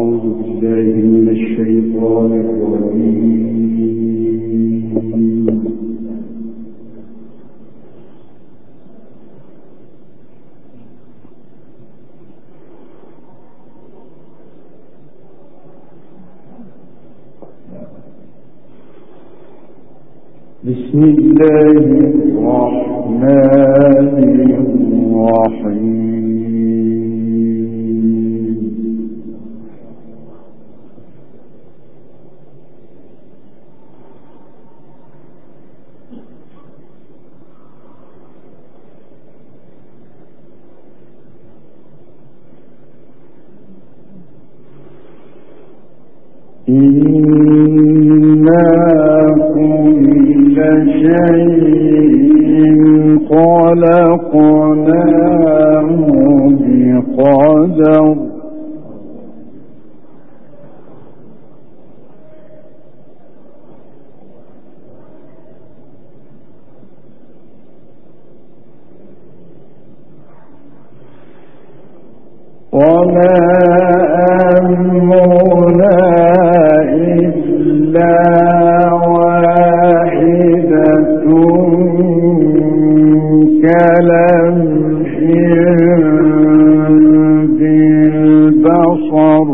أعوذ بالله من الشيطان الرجيم. بسم الله الرحمن الرحيم. إنا كل شيء خلقناه بقدر وما أمرنا إلا واحدة كلمح بالبصر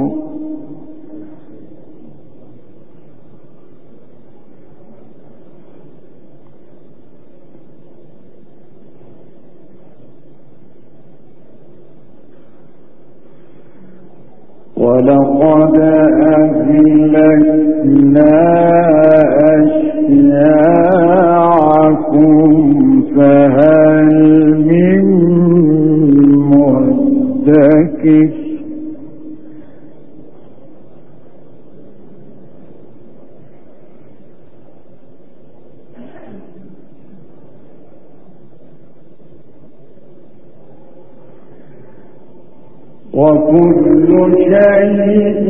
ولقد أهلكنا أشياعكم فهل من مدكر وكل شيء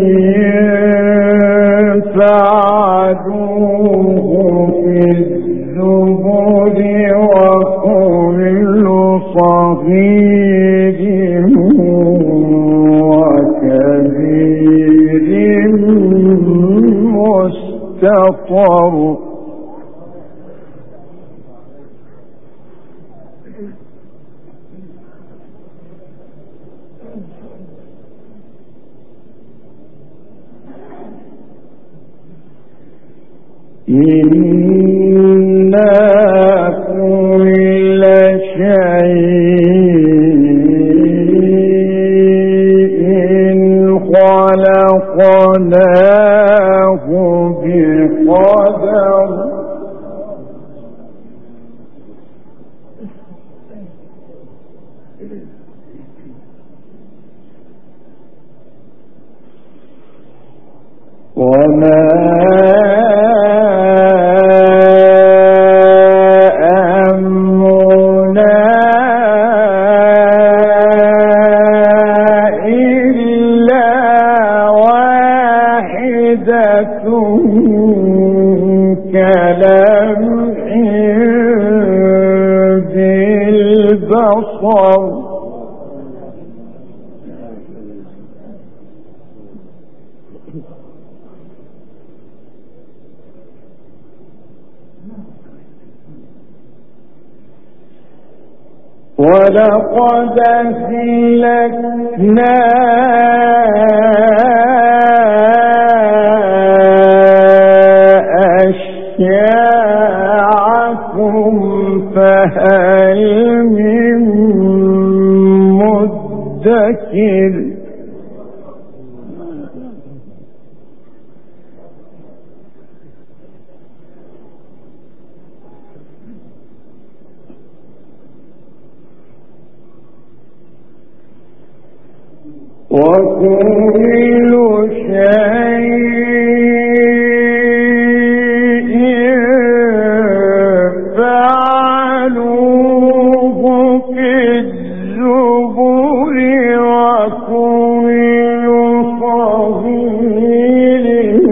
فعلوه في الزبر وكل صغير وكبير مستطر إنا كل شيء خلقناه بقدر وما كلمح بالبصر ولقد أهلكنا أشياعكم فهل من مدكر وكل شيء فعلوه في الزبر وكل صغير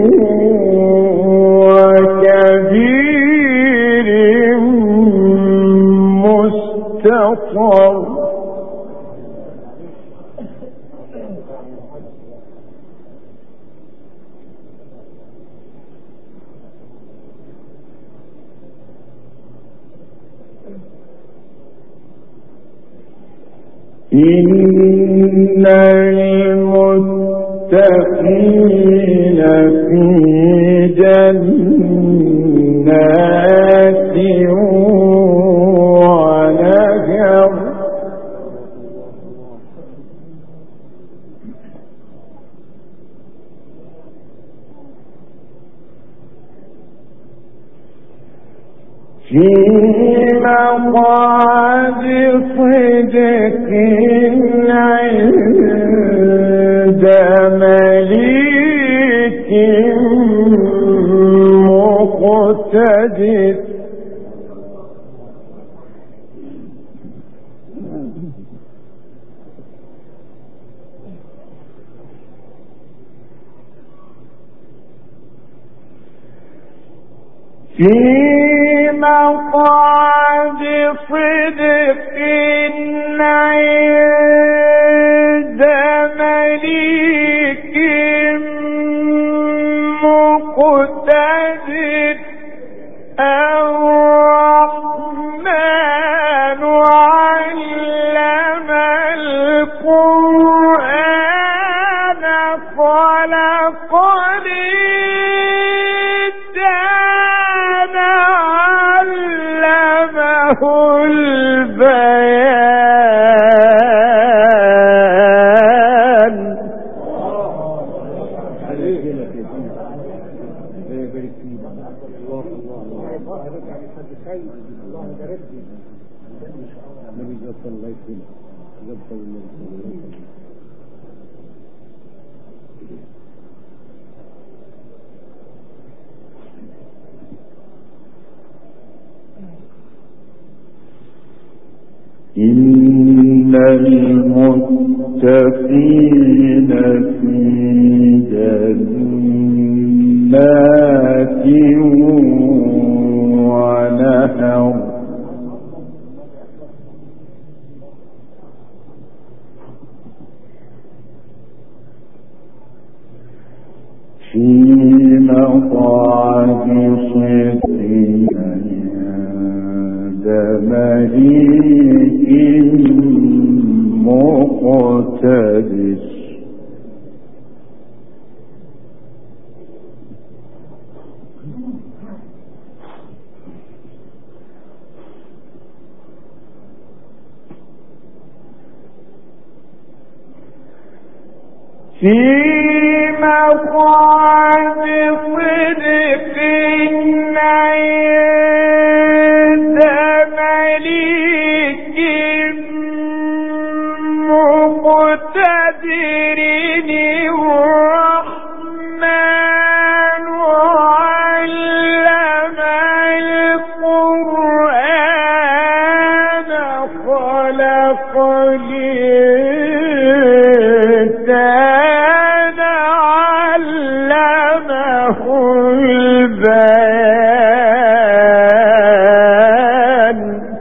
وكبير مستطر إن المتقين في جنات ونهر في مقعد صدق عند مليك مقتدر في مقعد صدق عند مليك مقتدر الرحمن علم القرآن خلق البيان إن المتقين في جنات ونهر في مقعد صدق عند مليك مقتدر في مقعد صدق عند مليك مقتدر الرحمن علم القرآن خلق الإنسان علمه البيان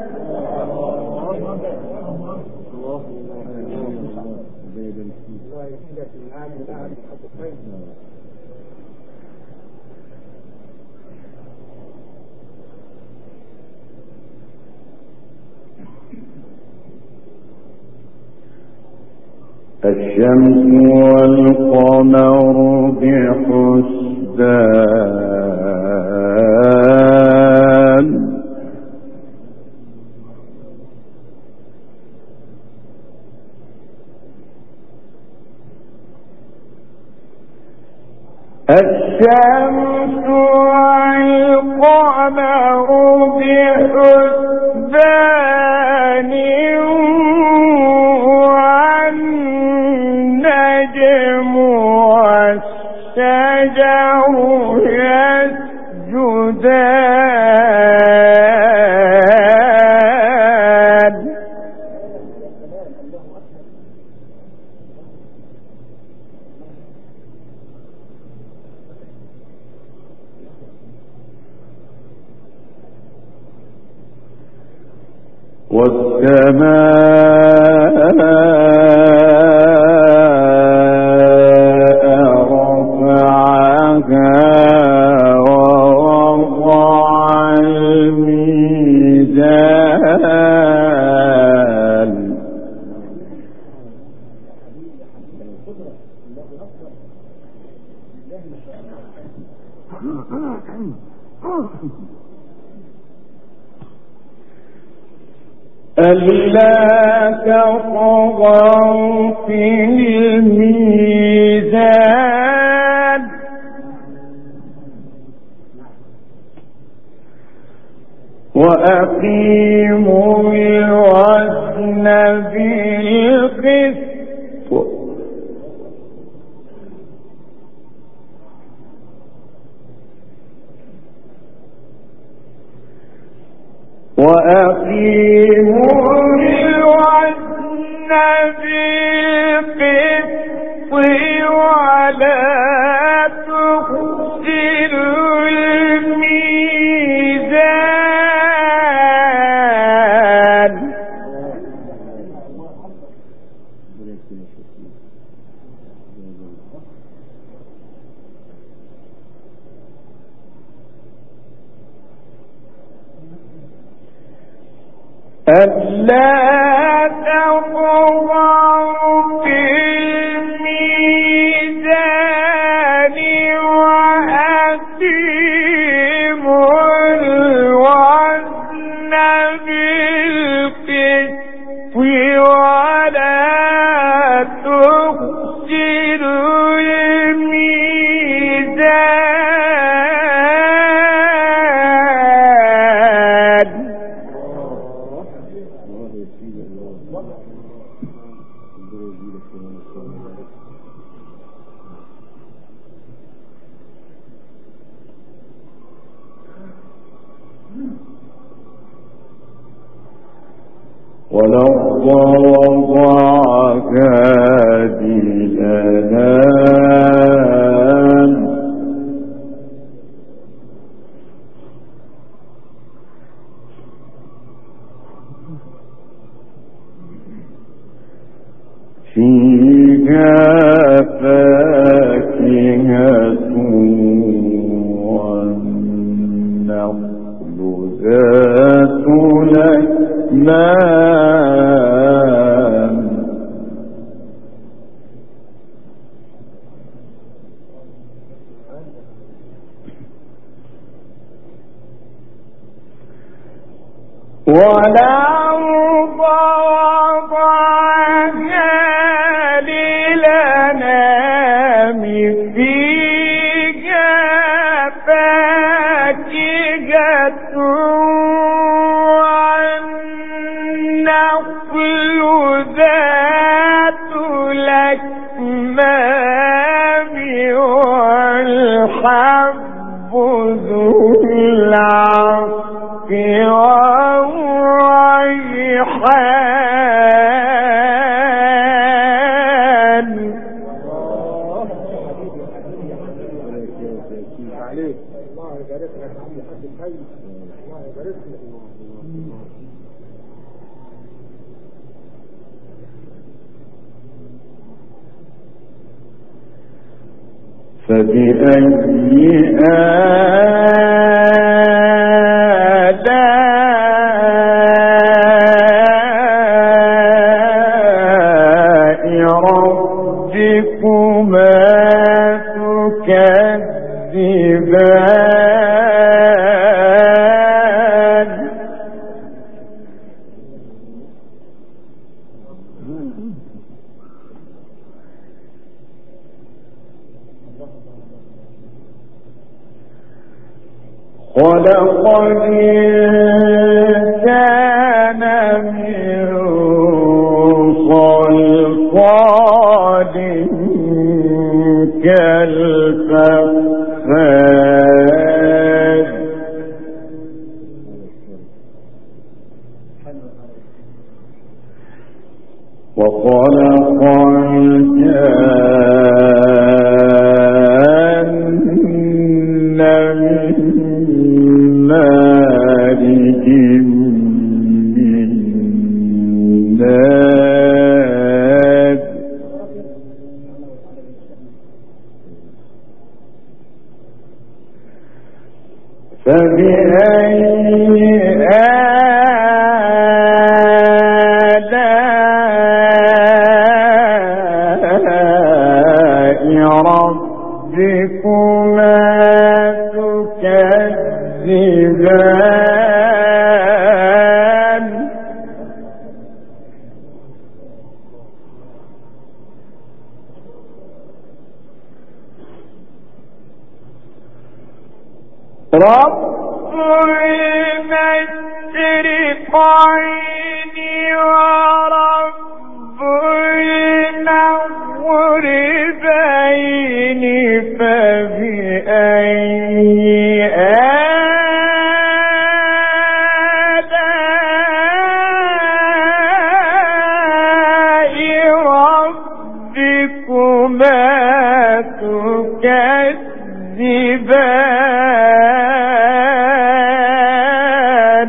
الشمس والقمر بحسبان الشمس والقمر بحسبان والنجم والشجر يسجدان والسماء رفعها ووضع الميزان ألا تطغوا في الميزان وأقيموا الوزن بالقسط ولا تخسروا الميزان ألا تطغوا في الميزان وأقيموا الوزن بالقسط ولا تخسروا الميزان والأرض وضعها للأنام فيها فاكهة والنخل ذات الأكمام والأرض وضعها للأنام فيها فاكهة والنخل ذات الأكمام والحب ذو العصف والريحان فبأي آلاء ربكما تكذبان خلق الإنسان من صلصال كالفخار وخلق الجان من مارج من نار فبأي آلاء رب المشرقين ورب المغربين فبأي آلاء ربكما تكذبان.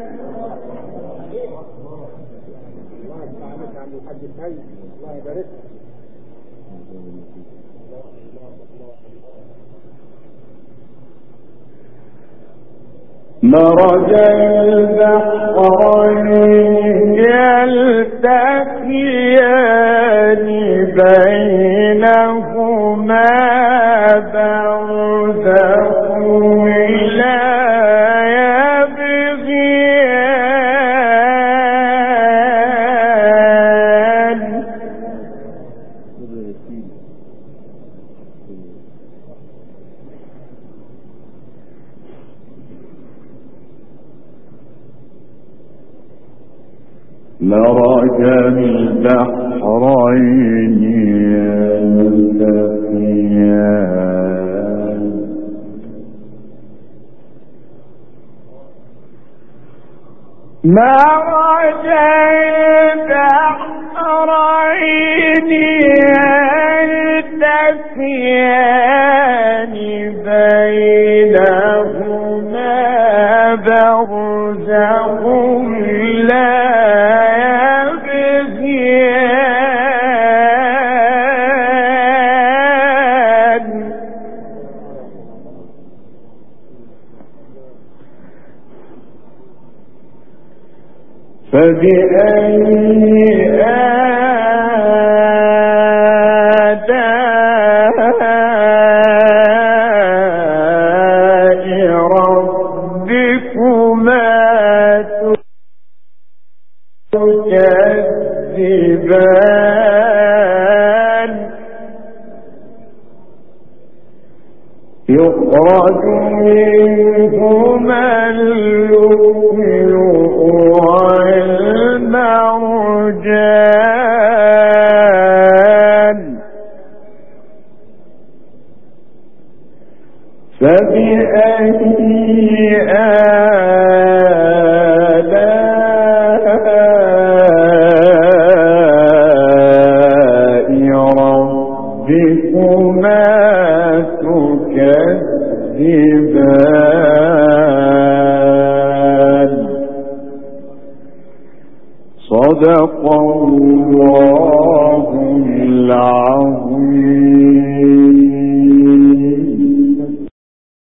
مرج البحرين يلتقيان بينهما برزخ لا يبغيان. مرج البحرين يلتقيان مرج البحرين يلتقيان بينهما برزخ لا فبأي آلاء ربكما تكذبان. يخرج منهما اللؤلؤ والمرجان فبأي آلاء ربكما تكذبان. صدق الله العظيم.